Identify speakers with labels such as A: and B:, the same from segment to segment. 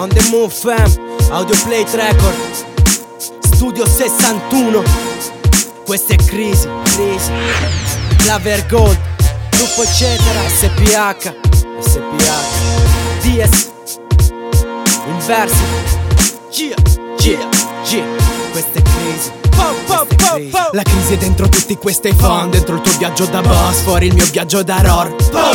A: On the move fam, Audioplate Record, Studio 61. Questa è Crisi, Claver Gold, Gruppo Eccetera, SPH, DS, Inversi, questa è Crisi.
B: La crisi è dentro tutti questi phone, dentro il tuo viaggio da boss, fuori il mio viaggio da roar.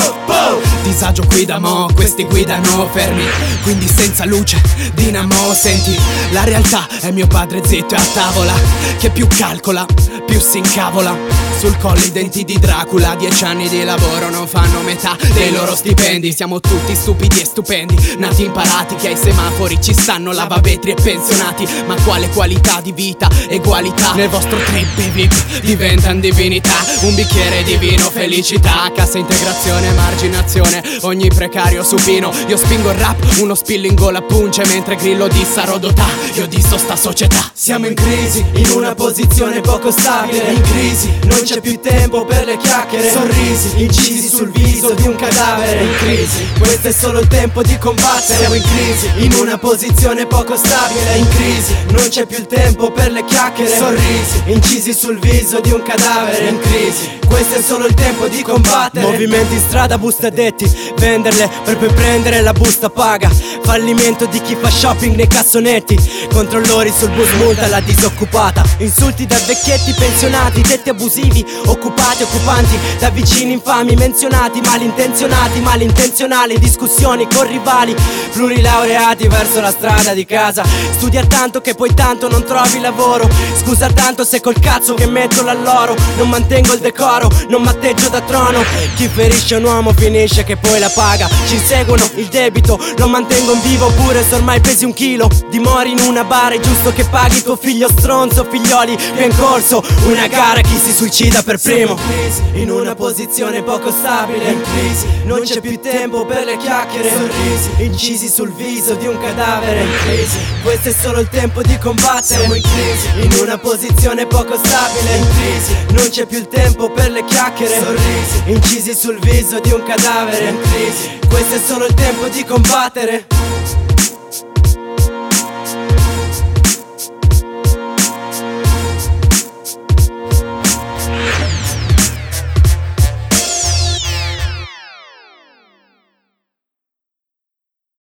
B: Disagio qui da mo', questi guidano fermi, quindi senza luce, dinamo, senti. La realtà è mio padre zitto e a tavola, che più calcola, più si incavola. Sul collo i denti di Dracula, 10 anni di lavoro non fanno metà dei loro stipendi. Siamo tutti stupidi e stupendi, nati imparati che ai semafori ci stanno lavavetri e pensionati. Ma quale qualità di vita, egualità? Nel vostro trip i VIP diventano divinità. Un bicchiere di vino, felicità, cassa integrazione, marginazione, ogni precario supino. Io spingo il rap, uno spillo in gola punce, mentre Grillo dissa Rodotà. Io disso sta società.
A: Siamo in crisi, in una posizione poco stabile. In crisi, non c'è più tempo per le chiacchiere. Sorrisi, incisi sul viso di un cadavere. In crisi, questo è solo il tempo di combattere. Siamo in crisi, in una posizione poco stabile. In crisi, non c'è più il tempo per le chiacchiere. Sorrisi, incisi sul viso di un cadavere. In crisi, questo è solo il tempo di combattere. Movimenti in strada, buste detti, venderle per poi prendere la busta paga. Fallimento di chi fa shopping nei cassonetti. Controllori sul bus, multa la disoccupata. Insulti da vecchietti pensionati, detti abusivi, occupati, occupanti, da vicini infami, menzionati, malintenzionali, discussioni con rivali, plurilaureati verso la strada di casa. Studia tanto che poi tanto non trovi lavoro. Scusa tanto se col cazzo che metto l'alloro. Non mantengo il decoro, non matteggio da trono. Chi ferisce un uomo finisce che poi la paga. Ci inseguono il debito, lo mantengo in vivo pure se ormai pesi 1 chilo. Dimori in una bara, è giusto che paghi tuo figlio stronzo. Figlioli, è in corso una gara, chi si suicida per primo. In una posizione poco stabile. In crisi, non c'è più tempo per le chiacchiere. Sorrisi, incisi sul viso di un cadavere. In crisi, questo è solo il tempo di combattere. Siamo in crisi, in una posizione poco stabile. In crisi, non c'è più il tempo per le chiacchiere. Sorrisi, incisi sul viso di un cadavere. In crisi, questo è solo il tempo di combattere.